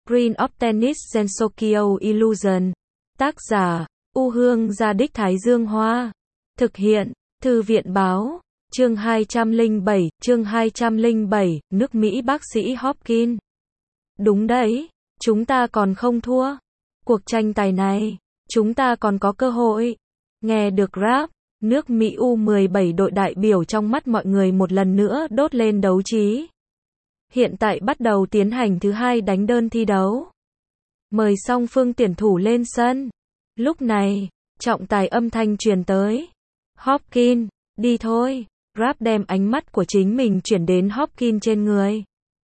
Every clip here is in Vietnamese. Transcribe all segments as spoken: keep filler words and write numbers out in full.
Green of Tennis Gensokyo Illusion. Tác giả, U Hương Gia Đích Thái Dương Hoa. Thực hiện, Thư viện Báo. Chương hai trăm lẻ bảy, chương hai trăm lẻ bảy, nước Mỹ bác sĩ Hopkins. Đúng đấy, chúng ta còn không thua. Cuộc tranh tài này, chúng ta còn có cơ hội. Nghe được rap, nước Mỹ U mười bảy đội đại biểu trong mắt mọi người một lần nữa đốt lên đấu trí. Hiện tại bắt đầu tiến hành thứ hai đánh đơn thi đấu. Mời song phương tuyển thủ lên sân. Lúc này, trọng tài âm thanh truyền tới. Hopkins, đi thôi. Rap đem ánh mắt của chính mình chuyển đến Hopkins trên người.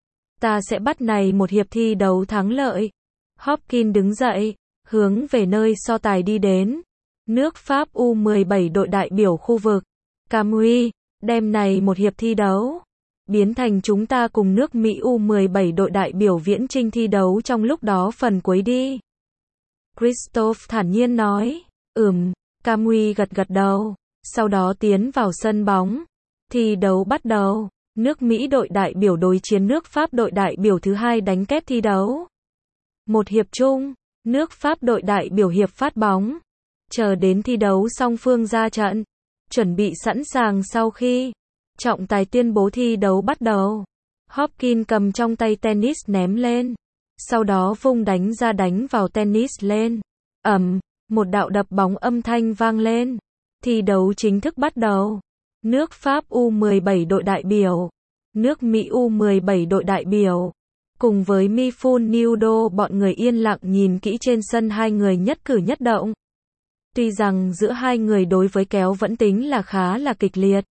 Ta sẽ bắt này một hiệp thi đấu thắng lợi. Hopkins đứng dậy, hướng về nơi so tài đi đến. Nước Pháp U mười bảy đội đại biểu khu vực. Camui, đem này một hiệp thi đấu biến thành chúng ta cùng nước Mỹ U mười bảy đội đại biểu viễn chinh thi đấu trong lúc đó phần cuối đi. Christophe thản nhiên nói. Ừm, Camui gật gật đầu. Sau đó tiến vào sân bóng. Thi đấu bắt đầu. Nước Mỹ đội đại biểu đối chiến nước Pháp đội đại biểu thứ hai đánh kép thi đấu. Một hiệp chung, nước Pháp đội đại biểu hiệp phát bóng. Chờ đến thi đấu song phương ra trận. Chuẩn bị sẵn sàng sau khi trọng tài tuyên bố thi đấu bắt đầu. Hopkins cầm trong tay tennis ném lên. Sau đó vung đánh ra đánh vào tennis lên. Ầm, một đạo đập bóng âm thanh vang lên. Thi đấu chính thức bắt đầu. Nước Pháp U mười bảy đội đại biểu. Nước Mỹ U mười bảy đội đại biểu. Cùng với Mifun Nudo bọn người yên lặng nhìn kỹ trên sân hai người nhất cử nhất động. Tuy rằng giữa hai người đối với kéo vẫn tính là khá là kịch liệt.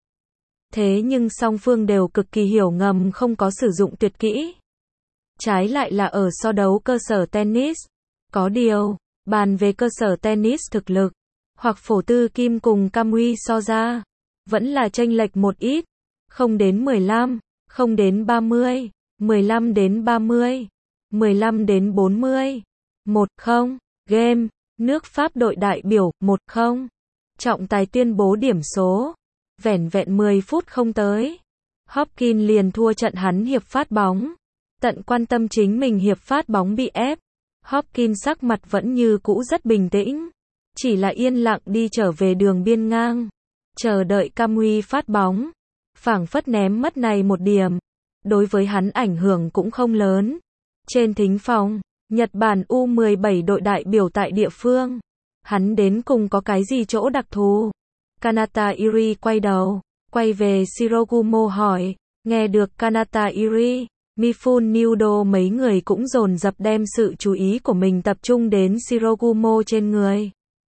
Thế nhưng song phương đều cực kỳ hiểu ngầm không có sử dụng tuyệt kỹ. Trái lại là ở so đấu cơ sở tennis. Có điều, bàn về cơ sở tennis thực lực, hoặc phổ tư kim cùng Camui so ra, vẫn là chênh lệch một ít. Không đến mười lăm, không đến ba mươi, mười lăm đến ba mươi, mười lăm đến bốn mươi. một không, game, nước Pháp đội đại biểu, một không. Trọng tài tuyên bố điểm số. Vẻn vẹn mười phút không tới. Hopkins liền thua trận hắn hiệp phát bóng. Tận quan tâm chính mình hiệp phát bóng bị ép. Hopkins sắc mặt vẫn như cũ rất bình tĩnh. Chỉ là yên lặng đi trở về đường biên ngang. Chờ đợi Camui phát bóng. Phảng phất ném mất này một điểm. Đối với hắn ảnh hưởng cũng không lớn. Trên thính phòng, Nhật Bản U mười bảy đội đại biểu tại địa phương. Hắn đến cùng có cái gì chỗ đặc thù? Kanata Iri quay đầu, quay về Shirogumo hỏi. Nghe được Kanata Iri, Mifun Nudo mấy người cũng dồn dập đem sự chú ý của mình tập trung đến Shirogumo trên người.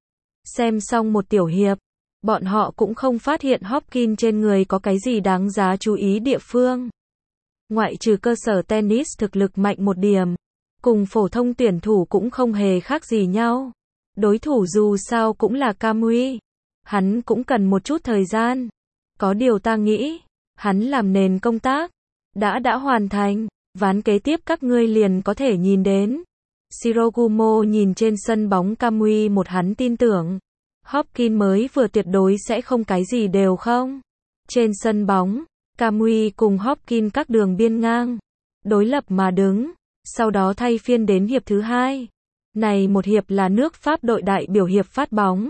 Xem xong một tiểu hiệp, bọn họ cũng không phát hiện Hopkins trên người có cái gì đáng giá chú ý địa phương. Ngoại trừ cơ sở tennis thực lực mạnh một điểm, cùng phổ thông tuyển thủ cũng không hề khác gì nhau. Đối thủ dù sao cũng là Camui. Hắn cũng cần một chút thời gian. Có điều ta nghĩ, hắn làm nền công tác đã đã hoàn thành, ván kế tiếp các ngươi liền có thể nhìn đến. Shirogumo nhìn trên sân bóng Camui một hắn tin tưởng. Hopkins mới vừa tuyệt đối sẽ không cái gì đều không. Trên sân bóng, Camui cùng Hopkins các đường biên ngang, đối lập mà đứng, sau đó thay phiên đến hiệp thứ hai. Này một hiệp là nước Pháp đội đại biểu hiệp phát bóng.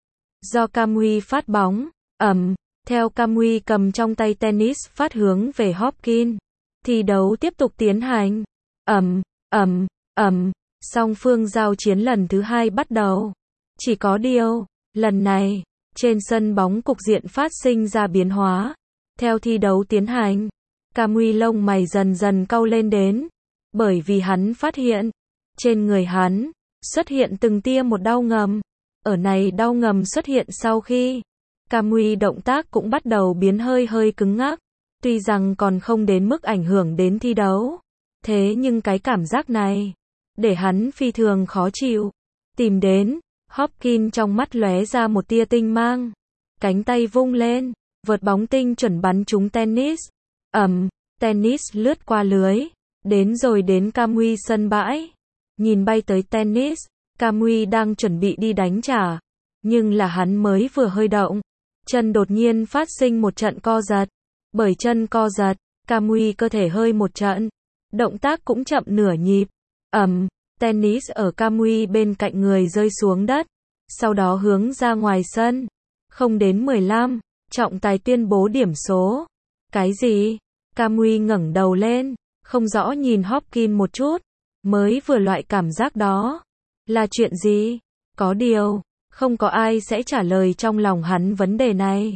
Do Camui phát bóng, ầm, theo Camui cầm trong tay tennis phát hướng về Hopkins. Thi đấu tiếp tục tiến hành. Ầm, ầm, ầm, song phương giao chiến lần thứ hai bắt đầu. Chỉ có điều, lần này, trên sân bóng cục diện phát sinh ra biến hóa. Theo thi đấu tiến hành, Camui lông mày dần dần cau lên đến. Bởi vì hắn phát hiện, trên người hắn, xuất hiện từng tia một đau ngầm. Ở này đau ngầm xuất hiện sau khi, Camui động tác cũng bắt đầu biến hơi hơi cứng ngắc. Tuy rằng còn không đến mức ảnh hưởng đến thi đấu. Thế nhưng cái cảm giác này, để hắn phi thường khó chịu. Tìm đến, Hopkins trong mắt lóe ra một tia tinh mang. Cánh tay vung lên, vợt bóng tinh chuẩn bắn trúng tennis. Ầm, tennis lướt qua lưới. Đến rồi đến Camui sân bãi. Nhìn bay tới tennis, Camui đang chuẩn bị đi đánh trả. Nhưng là hắn mới vừa hơi động. Chân đột nhiên phát sinh một trận co giật. Bởi chân co giật, Camui cơ thể hơi một trận. Động tác cũng chậm nửa nhịp. ầm, tennis ở Camui bên cạnh người rơi xuống đất, sau đó hướng ra ngoài sân. Không đến mười lăm, trọng tài tuyên bố điểm số. Cái gì? Camui ngẩng đầu lên, không rõ nhìn Hopkins một chút, mới vừa loại cảm giác đó. Là chuyện gì? Có điều, không có ai sẽ trả lời trong lòng hắn vấn đề này.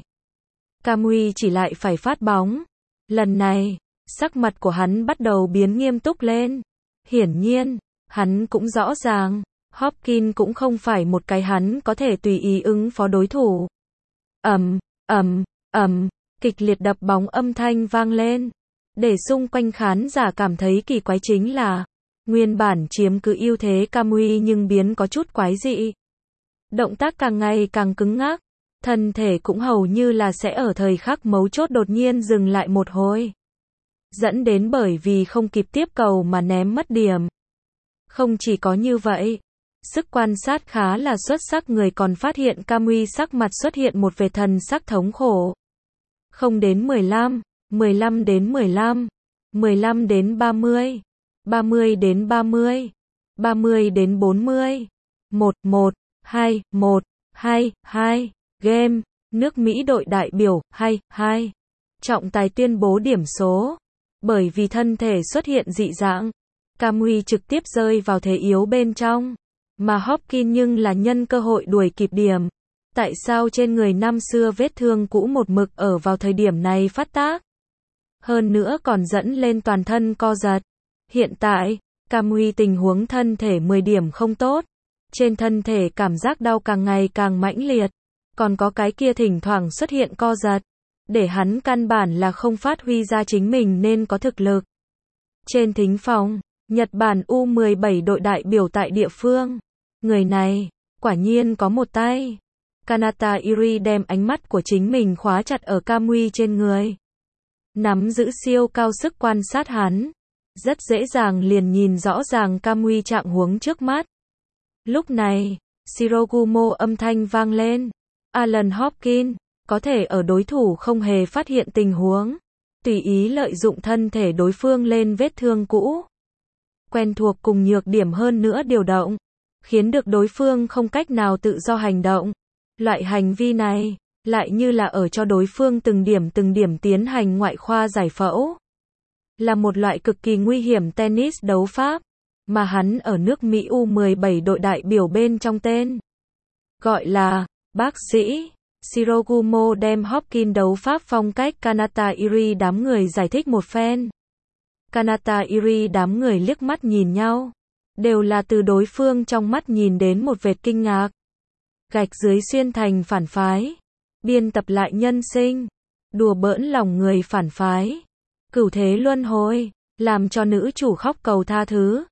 Camui chỉ lại phải phát bóng. Lần này, sắc mặt của hắn bắt đầu biến nghiêm túc lên. Hiển nhiên, hắn cũng rõ ràng, Hopkins cũng không phải một cái hắn có thể tùy ý ứng phó đối thủ. Ầm, ầm, ầm, kịch liệt đập bóng âm thanh vang lên. Để xung quanh khán giả cảm thấy kỳ quái chính là, nguyên bản chiếm cứ ưu thế Camui nhưng biến có chút quái dị. Động tác càng ngày càng cứng ngắc, thân thể cũng hầu như là sẽ ở thời khắc mấu chốt đột nhiên dừng lại một hồi. Dẫn đến bởi vì không kịp tiếp cầu mà ném mất điểm. Không chỉ có như vậy, sức quan sát khá là xuất sắc người còn phát hiện Camui sắc mặt xuất hiện một vệt thần sắc thống khổ. Không đến mười lăm, mười lăm đến mười lăm, mười lăm đến ba mươi, ba mươi đến ba mươi, ba mươi đến bốn mươi, một một, hai một, hai hai, game, nước Mỹ đội đại biểu, hai hai. Trọng tài tuyên bố điểm số. Bởi vì thân thể xuất hiện dị dạng, Camui trực tiếp rơi vào thế yếu bên trong, mà Hopkins nhưng là nhân cơ hội đuổi kịp điểm. Tại sao trên người năm xưa vết thương cũ một mực ở vào thời điểm này phát tác? Hơn nữa còn dẫn lên toàn thân co giật. Hiện tại, Camui tình huống thân thể mười điểm không tốt. Trên thân thể cảm giác đau càng ngày càng mãnh liệt. Còn có cái kia thỉnh thoảng xuất hiện co giật. Để hắn căn bản là không phát huy ra chính mình nên có thực lực. Trên thính phòng, Nhật Bản U mười bảy đội đại biểu tại địa phương. Người này, quả nhiên có một tay. Kanata Iri đem ánh mắt của chính mình khóa chặt ở Camui trên người. Nắm giữ siêu cao sức quan sát hắn. Rất dễ dàng liền nhìn rõ ràng Camui trạng huống trước mắt. Lúc này, Shirogumo âm thanh vang lên. Alan Hopkins, có thể ở đối thủ không hề phát hiện tình huống. Tùy ý lợi dụng thân thể đối phương lên vết thương cũ. Quen thuộc cùng nhược điểm hơn nữa điều động. Khiến được đối phương không cách nào tự do hành động. Loại hành vi này, lại như là ở cho đối phương từng điểm từng điểm tiến hành ngoại khoa giải phẫu. Là một loại cực kỳ nguy hiểm tennis đấu pháp, mà hắn ở nước Mỹ U mười bảy đội đại biểu bên trong tên. Gọi là, bác sĩ. Shirogumo đem Hopkins đấu pháp phong cách Kanata Iri đám người giải thích một phen. Kanata Iri đám người liếc mắt nhìn nhau. Đều là từ đối phương trong mắt nhìn đến một vệt kinh ngạc. Gạch dưới xuyên thành phản phái. Biên tập lại nhân sinh. Đùa bỡn lòng người phản phái. Cửu thế luân hồi. Làm cho nữ chủ khóc cầu tha thứ.